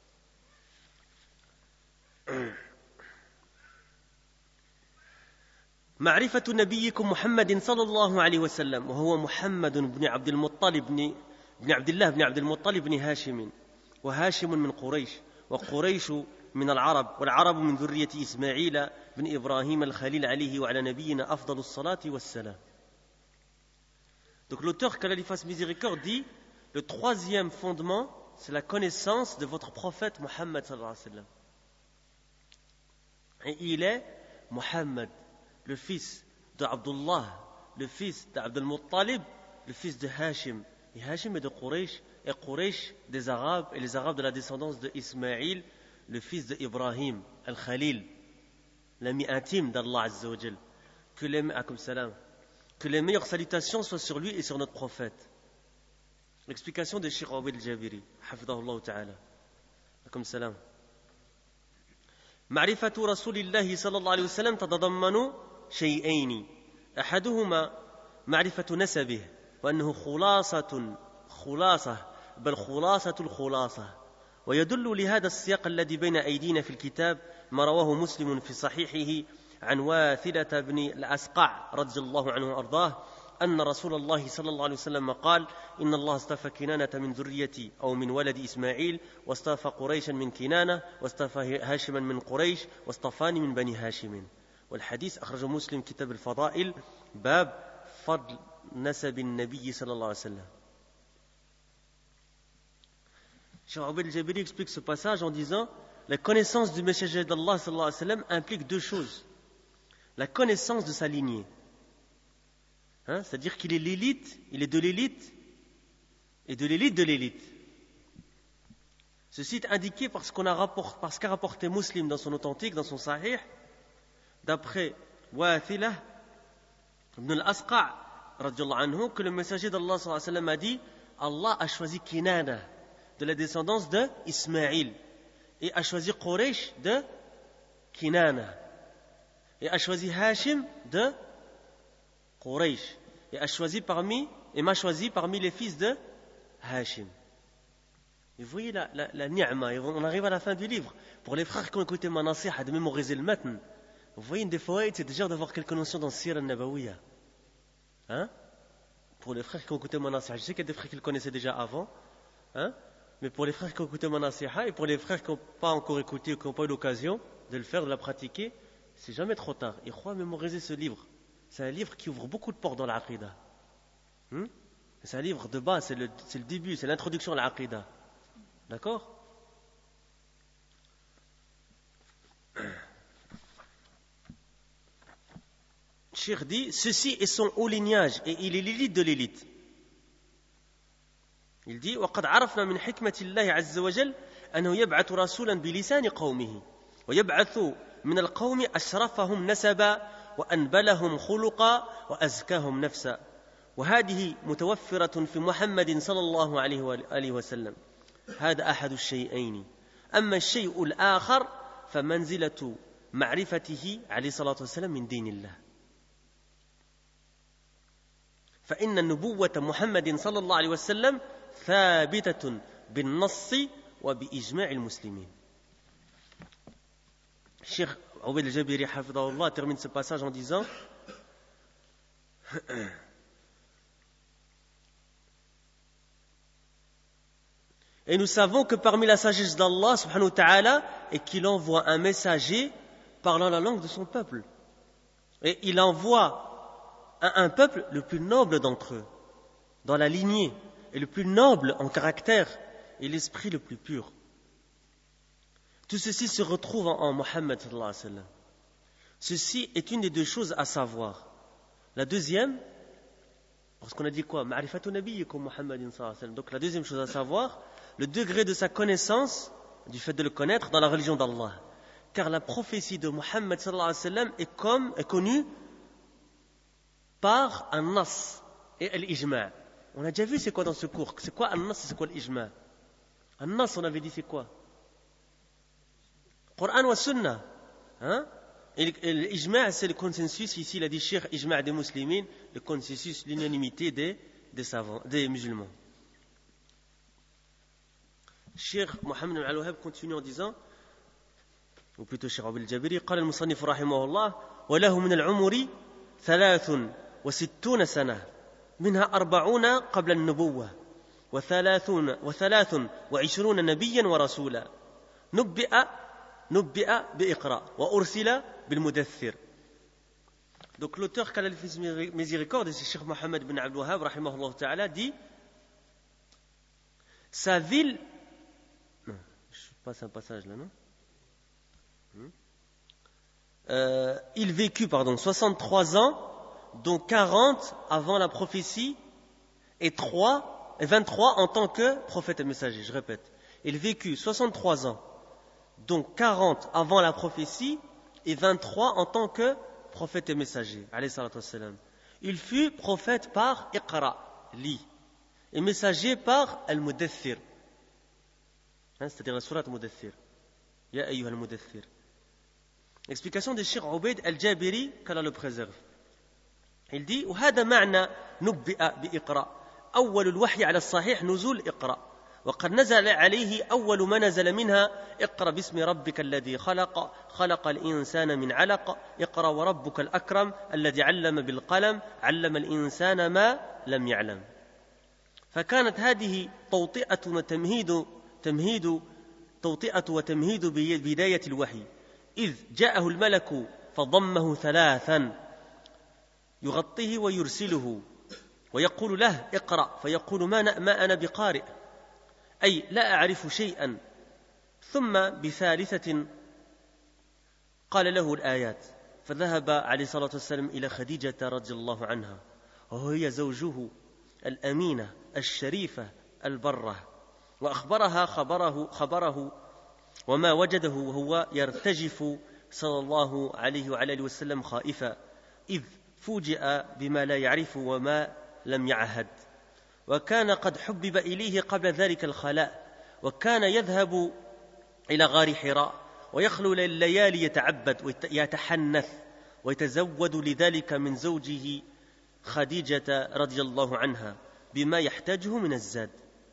معرفة نبيكم محمد صلى الله عليه وسلم وهو محمد بن عبد المطلب بن, بن عبد الله بن عبد المطلب بن هاشم وهاشم من قريش وقريش من العرب والعرب من ذرية إسماعيل بن إبراهيم الخليل عليه وعلى نبينا أفضل الصلاة والسلام. Donc l'auteur, qu'Allah lui fasse miséricorde, dit le troisième fondement, c'est la connaissance de votre prophète Muhammad sallallahu alayhi wa sallam. Et il est Muhammad, le fils d'Abdullah, le fils d'Abdul Muttalib, le fils de Hashim. Et Hashim est de Quraysh, et Quraysh des Arabes, et les Arabes de la descendance de Ismaïl, le fils d'Ibrahim, Al-Khalil, l'ami intime d'Allah Azza wa Jal. Que les, akum salam, que les meilleures salutations soient sur lui et sur notre prophète. L'explication de Cheikh Awad al-Jabiri, hafidahullah ta'ala. Akum salam. معرفة رسول الله صلى الله عليه وسلم تتضمن شيئين أحدهما معرفة نسبه وأنه خلاصة خلاصة بل خلاصة الخلاصة ويدل لهذا السياق الذي بين أيدينا في الكتاب ما رواه مسلم في صحيحه عن واثلة بن الأسقع رضي الله عنه وأرضاه أن رسول الله صلى الله عليه وسلم قال إن الله اصطفى كنانة من ذريتي أو من ولد إسماعيل واصطفى قريشا من كنانة واصطفى هاشما من قريش واصطفاني من بني هاشم. والحديث أخرجه مسلم كتاب الفضائل باب فضل نسب النبي صلى الله عليه وسلم. Cheikh Awad al-Jabiri explique ce passage en disant la connaissance du messager d'Allah sallallahu alayhi wa sallam implique deux choses. La connaissance de sa lignée. Hein, c'est-à-dire qu'il est l'élite, il est de l'élite et de l'élite de l'élite. Ceci est indiqué parce qu'on a rapport, parce qu'a rapporté Muslim dans son authentique, dans son sahih, d'après Wathila ibn al-Asqa' radiyallahu anhu, que le messager d'Allah sallallahu alayhi wa sallam a dit Allah a choisi Kinana de la descendance de Ismaïl et a choisi Quraysh de Kinana et a choisi Hashim de Quraysh et a choisi parmi et m'a choisi parmi les fils de Hashim. Et vous voyez la, la, la ni'ma, on arrive à la fin du livre. Pour les frères qui ont écouté ma nasiha de mémoriser le matn, vous voyez une des fawaïd, c'est déjà d'avoir quelques notions dans Sira al-Nabawiyya. Hein? Pour les frères qui ont écouté ma nasiha, je sais qu'il y a des frères qui le connaissaient déjà avant, hein? Mais pour les frères qui ont écouté ma nasiha et pour les frères qui n'ont pas encore écouté ou qui n'ont pas eu l'occasion de le faire, de la pratiquer, c'est jamais trop tard. Il faut mémoriser ce livre. C'est un livre qui ouvre beaucoup de portes dans l'Aqidah. Hmm? C'est un livre de base, c'est le, c'est le début, c'est l'introduction à l'Aqidah. D'accord? Cheikh dit, ceci est son haut lignage et il est l'élite de l'élite. Il dit, وقد عرفنا من حكمة الله عز وجل أنه يبعث رسولا بلسان قومه ويبعث من القوم أشرفهم نسبا وأنبلهم خلقا وأزكاهم نفسا وهذه متوفرة في محمد صلى الله عليه وآله وسلم. هذا أحد الشيئين. أما الشيء الآخر فمنزلة معرفته عليه الصلاة والسلام من دين الله. فإن النبوة محمد صلى الله عليه وسلم ثابتة بالنص وبإجماع المسلمين. Cheikh Awad al-Jabiri hafidahullah termine ce passage en disant et nous savons que parmi la sagesse d'Allah subhanahu wa ta'ala est qu'il envoie un messager parlant la langue de son peuple. Et il envoie à un peuple le plus noble d'entre eux, dans la lignée, et le plus noble en caractère, et l'esprit le plus pur. Tout ceci se retrouve en, en Mohammed sallallahu alayhi wa sallam. Ceci est une des deux choses à savoir. La deuxième, parce qu'on a dit quoi? Ma'rifatu nabiyyikum Muhammadin sallallahu alayhi wa sallam. Donc la deuxième chose à savoir, le degré de sa connaissance, du fait de le connaître dans la religion d'Allah. Car la prophétie de Muhammad sallallahu alayhi wa sallam est, comme, est connue par un nas et l'ijma'. On a déjà vu c'est quoi dans ce cours? C'est quoi un nas et c'est quoi l'ijma'? Un nas, on avait dit c'est quoi? Coran wa Sunnah. Hein? Et l'ijma', c'est le consensus, ici il a dit Cheikh Ijma' des musulmans, le consensus, l'unanimité des, des savants, des musulmans. Cheikh Mohammed ibn al-Wahhab continue en disant, ou plutôt Cheikh Abul Jabiri, قال المصنف رحمه الله وله من العمر ثلاث وستون سنة منها أربعون قبل النبوة وثلاثون وثلاث وعشرون نبيا ورسولا نبئ نبئ بإقراء وأرسل بالمدثر. Donc l'auteur qu'Allah lui fasse miséricorde, c'est Cheikh Mohammed bin Abdul Wahhab rahimahullah ta'ala, dit sa ville, non, je passe un passage là, non euh, il vécut pardon soixante-trois ans, dont quarante avant la prophétie et trois et vingt-trois en tant que prophète et messager. Je répète, il vécut soixante-trois ans, donc quarante avant la prophétie et vingt-trois en tant que prophète et messager. Il fut prophète par Iqra, lit, et messager par Al-Mudaththir, hein, c'est-à-dire la sourate Mudaththir. Ya ayyuha al-Mudaththir. Explication de Cheikh Ubayd al-Jabiri, qu'Allah le préserve. Il dit وهذا معنى نبئ بإقراء أول الوحي على الصحيح نزول إقراء وقد نزل عليه أول ما نزل منها اقرأ باسم ربك الذي خلق خلق الإنسان من علق اقرأ وربك الأكرم الذي علم بالقلم علم الإنسان ما لم يعلم. فكانت هذه توطئة وتمهيد تمهيد توطئة وتمهيد بداية الوحي إذ جاءه الملك فضمه ثلاثا يغطيه ويرسله ويقول له اقرأ فيقول ما, ما أنا بقارئ أي لا أعرف شيئا. ثم بثالثة قال له الآيات فذهب عليه الصلاة والسلام إلى خديجة رضي الله عنها وهي زوجه الأمينة الشريفة البرة وأخبرها خبره, خبره وما وجده وهو يرتجف صلى الله عليه وعلى آله وسلم خائفا إذ فوجئ بما لا يعرف وما لم يعهد وكان قد حبب إليه قبل ذلك الخلاء وكان يذهب إلى غار حراء ويخلو الليالي يتعبد ويتحنث ويتزود لذلك من زوجه خديجة رضي الله عنها بما يحتاجه من الزاد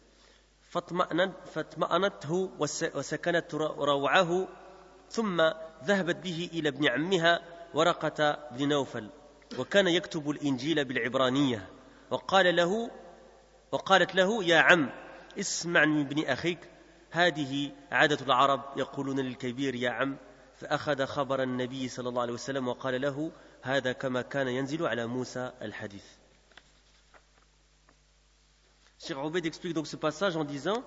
فاطمأنته وسكنت روعه ثم ذهبت به إلى ابن عمها ورقة بن نوفل وكان يكتب الإنجيل بالعبرانية وقال له وقالت له يا عم اسمع من ابن أخيك هذه عادة العرب يقولون للكبير يا عم فأخذ خبر النبي صلى الله عليه وسلم وقال له هذا كما كان ينزل على موسى الحديث. Cheikh Ubayd explique donc ce passage en disant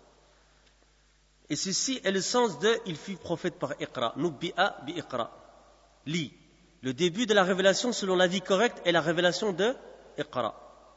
et ceci est le sens de il fut prophète par Iqra, Nubbi'a bi Iqra, lit. Le début de la révélation selon l'avis correct est la révélation de Iqra.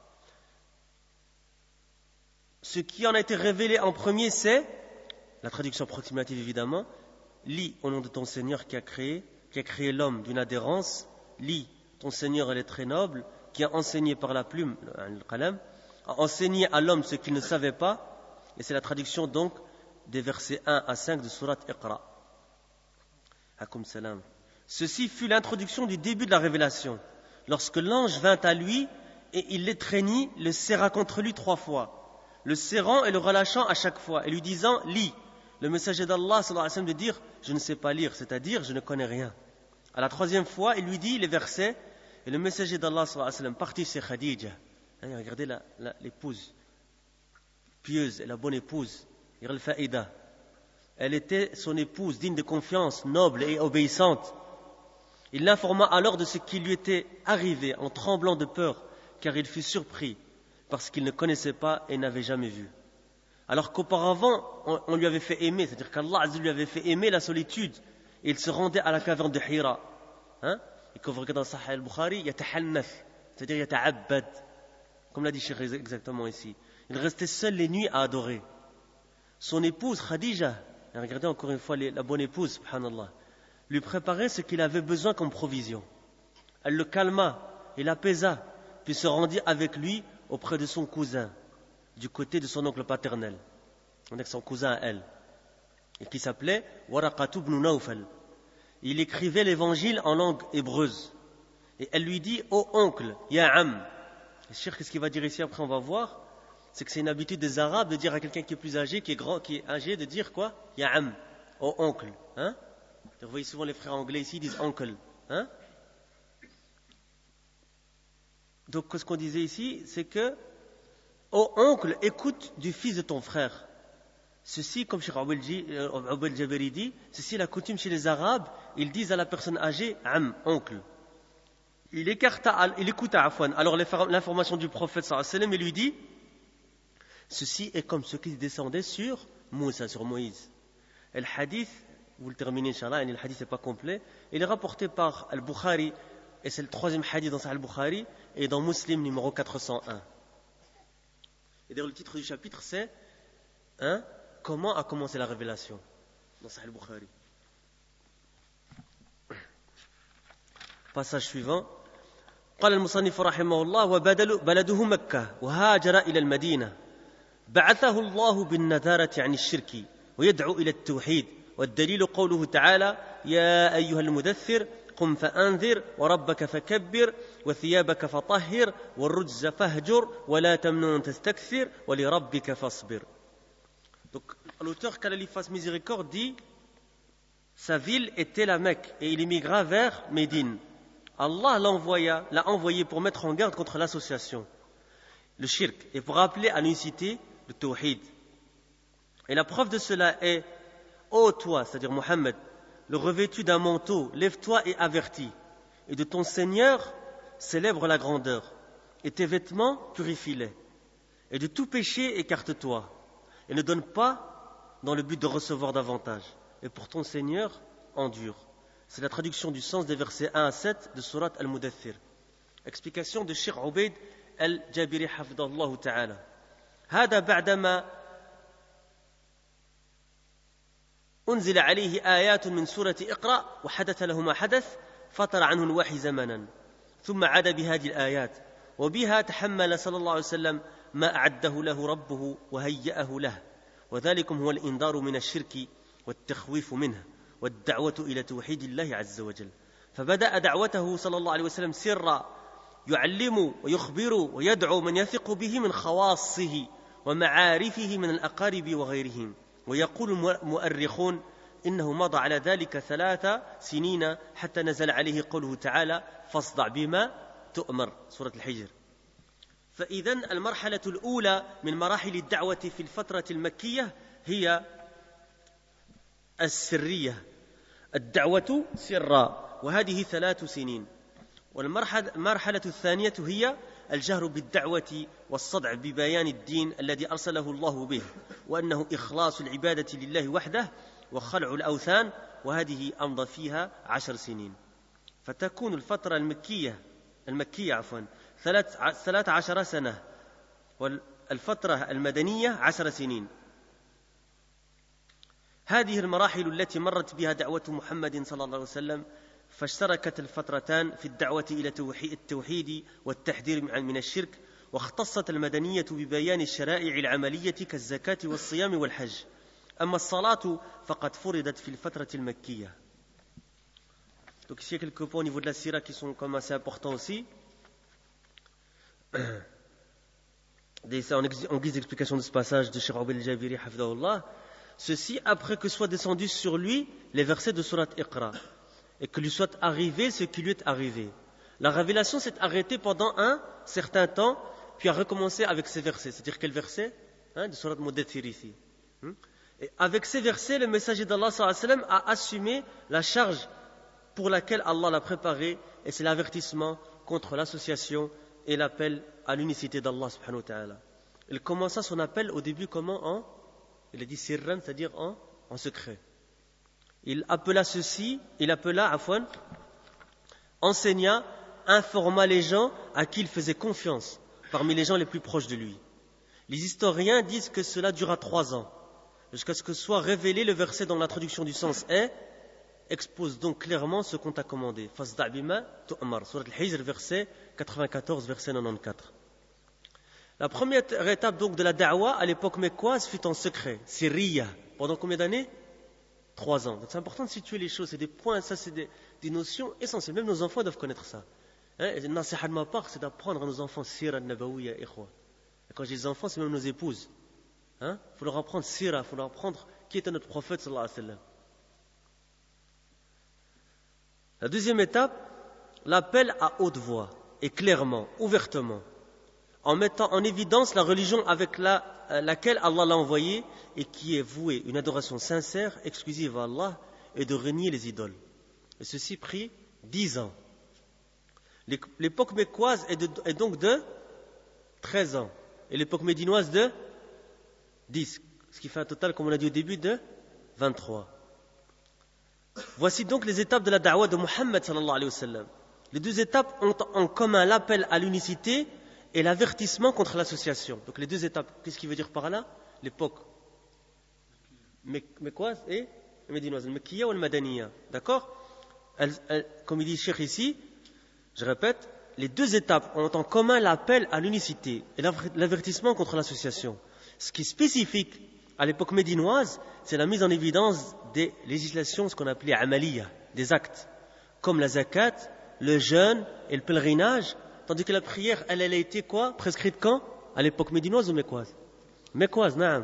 Ce qui en a été révélé en premier, c'est, la traduction approximative évidemment, lis au nom de ton Seigneur qui a créé, qui a créé l'homme d'une adhérence, lis, ton Seigneur il est très noble, qui a enseigné par la plume, le qalam, a enseigné à l'homme ce qu'il ne savait pas, et c'est la traduction donc des versets un à cinq de sourate Iqra. Akum salam. Ceci fut l'introduction du début de la révélation, lorsque l'ange vint à lui et il l'étreignit, le serra contre lui trois fois, le serrant et le relâchant à chaque fois, et lui disant « Lis ». Le messager d'Allah sallallahu alayhi wa sallam de dire « Je ne sais pas lire », c'est-à-dire « Je ne connais rien ». À la troisième fois, il lui dit les versets, et le messager d'Allah sallallahu alayhi wa sallam partit chez Khadija. Hein, regardez la, la, l'épouse pieuse et la bonne épouse, elle était son épouse digne de confiance, noble et obéissante. Il l'informa alors de ce qui lui était arrivé en tremblant de peur, car il fut surpris parce qu'il ne connaissait pas et n'avait jamais vu. Alors qu'auparavant, on, on lui avait fait aimer, c'est-à-dire qu'Allah Azza lui avait fait aimer la solitude, et il se rendait à la caverne de Hira. Hein? Et quand vous regardez dans Sahih al-Bukhari, il y a tahannath, c'est-à-dire il y a ta'abbad, comme l'a dit Cheikh exactement ici. Il restait seul les nuits à adorer. Son épouse Khadija, et regardez encore une fois les, la bonne épouse, subhanallah, lui préparait ce qu'il avait besoin comme provision. Elle le calma et l'apaisa, puis se rendit avec lui auprès de son cousin, du côté de son oncle paternel, avec son cousin à elle, et qui s'appelait Waraqatu ibn Nawfal. Il écrivait l'évangile en langue hébreuse. Et elle lui dit, ô oncle, ya am. Le cheikh, qu'est-ce qu'il va dire ici? Après, on va voir. C'est que c'est une habitude des Arabes de dire à quelqu'un qui est plus âgé, qui est grand, qui est âgé, de dire quoi? Ya am, ô oncle. Hein? Vous voyez souvent les frères anglais ici, ils disent uncle. Hein? Donc, ce qu'on disait ici, c'est que, ô oncle, écoute du fils de ton frère. Ceci, comme Cheikh Abdel Jabiri dit, ceci est la coutume chez les Arabes, ils disent à la personne âgée, am, oncle. Il écarta, il écouta Afwan. Alors l'information du prophète sallallahu alayhi wa sallam, il lui dit, ceci est comme ce qui descendait sur Moussa, sur Moïse. Et le hadith, vous le terminez Inch'Allah, le hadith n'est pas complet, il est rapporté par Al-Bukhari, et c'est le troisième hadith dans Sahih Al-Bukhari, et dans Muslim numéro quatre cent un. Et d'ailleurs le titre du chapitre c'est, hein, comment a commencé la révélation dans Sahih Al-Bukhari. Passage suivant. قال المصنف رحمه الله وبلده مكة وهاجر إلى المدينة بعثه الله بالنذارة عن الشرك ويدعو إلى التوحيد والدليل قوله تعالى يا أيها المدثر قم فأنذر وربك فكبر وثيابك فطهر والرجز فاهجر ولا تمنن تستكثر ولربك فاصبر. Donc l'auteur qu'Allah lui fasse miséricorde dit sa ville était la Mecque et il émigra vers Médine. Allah l'envoya, l'a envoyé pour mettre en garde contre l'association, le shirk, et pour appeler à l'unicité le tawhid. Et la preuve de cela est, ô toi, c'est-à-dire Mohammed, le revêtu d'un manteau, lève-toi et avertis, et de ton Seigneur célèbre la grandeur, et tes vêtements purifie-les, et de tout péché écarte-toi, et ne donne pas dans le but de recevoir davantage, et pour ton Seigneur endure. C'est la traduction du sens des versets un à sept de Surat Al-Mudaththir. Explication de Cheikh Ubayd Al-Jabiri hafidallahu ta'ala. هذا بعدما أنزل عليه آيات من سورة اقرأ وحدث له ما حدث فتر عنه الوحي زمنا ثم عاد بهذه الآيات وبها تحمل صلى الله عليه وسلم ما أعده له ربه وهيأه له وذلكم هو الإنذار من الشرك والتخويف منه والدعوة إلى توحيد الله عز وجل فبدأ دعوته صلى الله عليه وسلم سرا يعلم ويخبر ويدعو من يثق به من خواصه ومعارفه من الأقارب وغيرهم ويقول المؤرخون إنه مضى على ذلك ثلاث سنين حتى نزل عليه قوله تعالى فاصدع بما تؤمر سورة الحجر. فإذن المرحلة الأولى من مراحل الدعوة في الفترة المكية هي السرية الدعوة سرا وهذه ثلاث سنين. والمرحلة الثانية هي الجهر بالدعوة والصدع ببيان الدين الذي أرسله الله به وأنه إخلاص العبادة لله وحده وخلع الأوثان وهذه أمضى فيها عشر سنين. فتكون الفترة المكية المكية عفوا ثلاث عشر سنة والفترة المدنية عشر سنين. هذه المراحل التي مرت بها دعوة محمد صلى الله عليه وسلم فاشتركت الفترتان في الدعوة إلى التوحيد والتحذير من الشرك واختصت المدنية ببيان الشرائع العملية كالزكاة والصيام والحج أما الصلاة فقد فرضت في الفترة المكية. Donc ici il y a quelques points au niveau de la sira qui sont comme assez importants aussi. En guise d'explication de ce passage de Cheikh Ubayd al-Jabiri hafidahullah, ceci après que soient descendus sur lui les versets de Surat Iqra et que lui soit arrivé ce qui lui est arrivé. La révélation s'est arrêtée pendant un certain temps puis a recommencé avec ces versets. C'est-à-dire quel verset hein, de Surat Mudaththir ici. Et avec ces versets, le messager d'Allah sallallahu alayhi wa sallam a assumé la charge pour laquelle Allah l'a préparé, et c'est l'avertissement contre l'association et l'appel à l'unicité d'Allah subhanahu wa ta'ala. Il commença son appel au début comment en, il a dit sirran, c'est-à-dire en, en secret. Il appela ceci, il appela, afwan, enseigna, informa les gens à qui il faisait confiance, parmi les gens les plus proches de lui. Les historiens disent que cela dura trois ans, jusqu'à ce que soit révélé le verset dont l'introduction du sens est, expose donc clairement ce qu'on t'a commandé. Fasda' bima tu'mar, Surat al-Hijr, verset quatre-vingt-quatorze, verset quatre-vingt-quatorze. La première étape donc de la da'wa à l'époque mécoise fut en secret, sirriya. Pendant combien d'années? Trois ans. Donc c'est important de situer les choses, c'est des points, ça c'est des, des notions essentielles. Même nos enfants doivent connaître ça. Hein? Et nasiha de ma part, c'est d'apprendre à nos enfants sira nabawiya ikhwa. Et quand je dis les enfants, c'est même nos épouses. Il hein? faut leur apprendre sira, il faut leur apprendre qui était notre prophète sallallahu alayhi wa sallam. La deuxième étape, l'appel à haute voix, et clairement, ouvertement, en mettant en évidence la religion avec la, euh, laquelle Allah l'a envoyé et qui est vouée une adoration sincère, exclusive à Allah, et de renier les idoles. Et ceci prit dix ans. L'époque mécoise est, de, est donc de treize ans, et l'époque médinoise de dix, ce qui fait un total, comme on l'a dit au début, de vingt-trois. Voici donc les étapes de la da'wa de Muhammad sallallahu alayhi wa sallam. Les deux étapes ont en commun l'appel à l'unicité et l'avertissement contre l'association. Donc les deux étapes, qu'est-ce qu'il veut dire par là? L'époque mécoise et médinoise, le Mekkiya ou le Madaniya. D'accord? elle, elle, Comme il dit Cheikh ici, je répète, les deux étapes ont en commun l'appel à l'unicité et l'avertissement contre l'association. Ce qui est spécifique à l'époque médinoise, c'est la mise en évidence des législations, ce qu'on appelait amaliya, des actes, comme la zakat, le jeûne et le pèlerinage, tandis que la prière, elle, elle a été quoi? Prescrite quand? À l'époque médinoise ou mécoise? Mécoise, naam.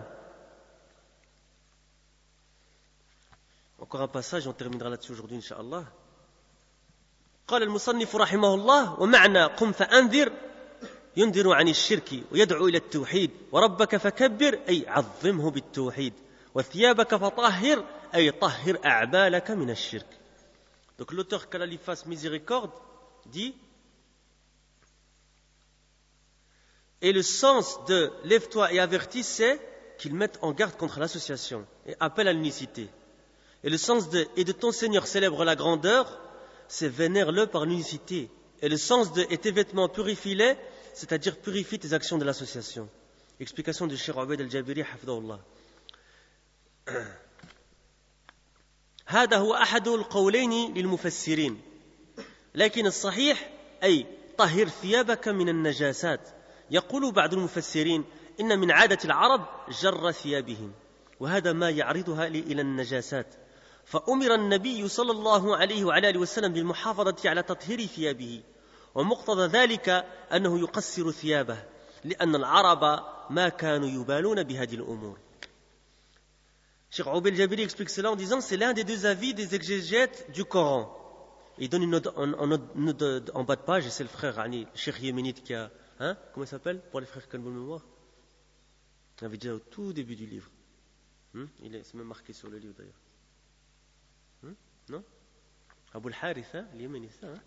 Encore un passage, on terminera là-dessus aujourd'hui, incha'Allah. قال المصنف رحمه الله ومعنى قم فأنذر ينذر عن الشرك ويدعو إلى التوحيد وربك فكبر أي عظمه بالتوحيد وثيابك فطهر أي طهر أعمالك من الشرك. Donc l'auteur qu'Allah lui fasse miséricorde dit et le sens de lève-toi et avertis c'est qu'il mette en garde contre l'association et appelle à l'unicité. Et le sens de et de ton Seigneur célèbre la grandeur c'est vénère-le par l'unicité. Et le sens de et tes vêtements purifie-les, c'est-à-dire purifie tes actions de l'association. Explication de Cheikh Ubaid al-Jabiri hafidhahullah. هذا هو أحد القولين للمفسرين لكن الصحيح أي طهر ثيابك من النجاسات. يقول بعض المفسرين إن من عادة العرب جر ثيابهم وهذا ما يعرضها إلى النجاسات فأمر النبي صلى الله عليه وعلى آله وسلم بالمحافظة على تطهير ثيابه ومقتضى ذلك أنه يقصر ثيابه لأن العرب ما كانوا يبالون بهذه الأمور. Cheikh Ubaid al-Jabiri explique cela en disant c'est l'un des deux avis des exégètes du Coran. Il donne une note en, en, en, en bas de page, et c'est le frère Ani, Cheikh Yéménite qui a, hein, comment il s'appelle pour les frères qui ont une bonne mémoire? On avait déjà au tout début du livre. Hmm? Il est, c'est même marqué sur le livre d'ailleurs. Hmm? Non? Abu al-Harith, hein? Yéménite, hein?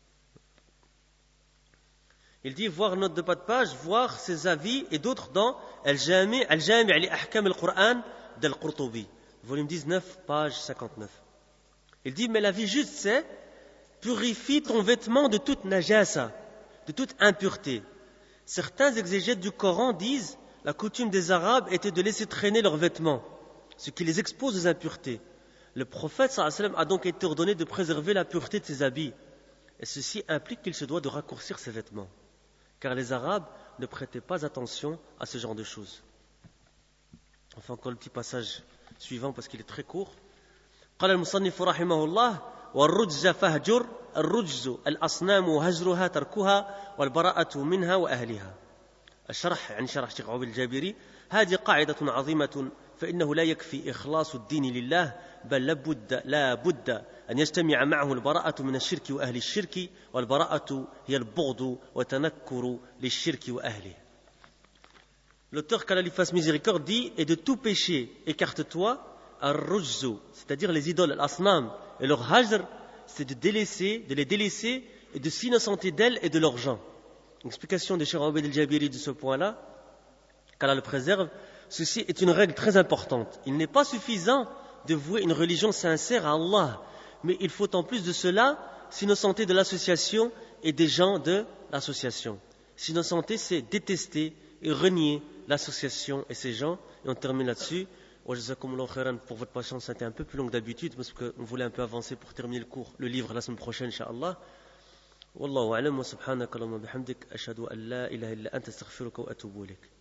Il dit voir note de bas de page, voir ses avis et d'autres dans Al-Jami' Al-Jami' li Ahkam al-Qur'an d'Al-Qurtubi, volume dix-neuf, page cinquante-neuf. Il dit, mais la vie juste c'est, purifie ton vêtement de toute najasa, de toute impureté. Certains exégètes du Coran disent, la coutume des Arabes était de laisser traîner leurs vêtements, ce qui les expose aux impuretés. Le prophète sallallahu alayhi wa sallam a donc été ordonné de préserver la pureté de ses habits. Et ceci implique qu'il se doit de raccourcir ses vêtements. Car les Arabes ne prêtaient pas attention à ce genre de choses. Enfin, encore le petit passage suivant parce qu'il est très court. قال المصنف رحمه الله والرجز فهجر الرجز الأصنام وهجرها تركها والبراءة منها وأهلها. الشرح يعني شرح شيخ عبيد الجابري هذه قاعدة عظيمة فإنه لا يكفي إخلاص الدين لله بل لابد لا بد أن يجتمع معه البراءة من الشرك وأهل الشرك والبراءة هي البغض وتنكر للشرك وأهله. L'auteur qu'Allah lui fasse miséricorde dit et de tout péché écarte-toi ar-rujzu, c'est-à-dire les idoles al-asnam et leur hajr, c'est de délaisser, de les délaisser et de s'innocenter d'elles et de leurs gens. L'explication de Cheikh Obaid el-Jabiri de ce point-là, qu'Allah le préserve, ceci est une règle très importante. Il n'est pas suffisant de vouer une religion sincère à Allah, mais il faut en plus de cela s'innocenter de l'association et des gens de l'association. S'innocenter, c'est détester et renier l'association et ses gens. Et on termine là-dessus. Wa jazakumullahu khairan pour votre patience, ça a été un peu plus long que d'habitude parce qu'on voulait un peu avancer pour terminer le cours, le livre la semaine prochaine, Inch'Allah. Wallahu a'lam wa subhanaka Allahumma bihamdik ashhadu an la ilaha illa anta astaghfiruka wa atubu ilayk.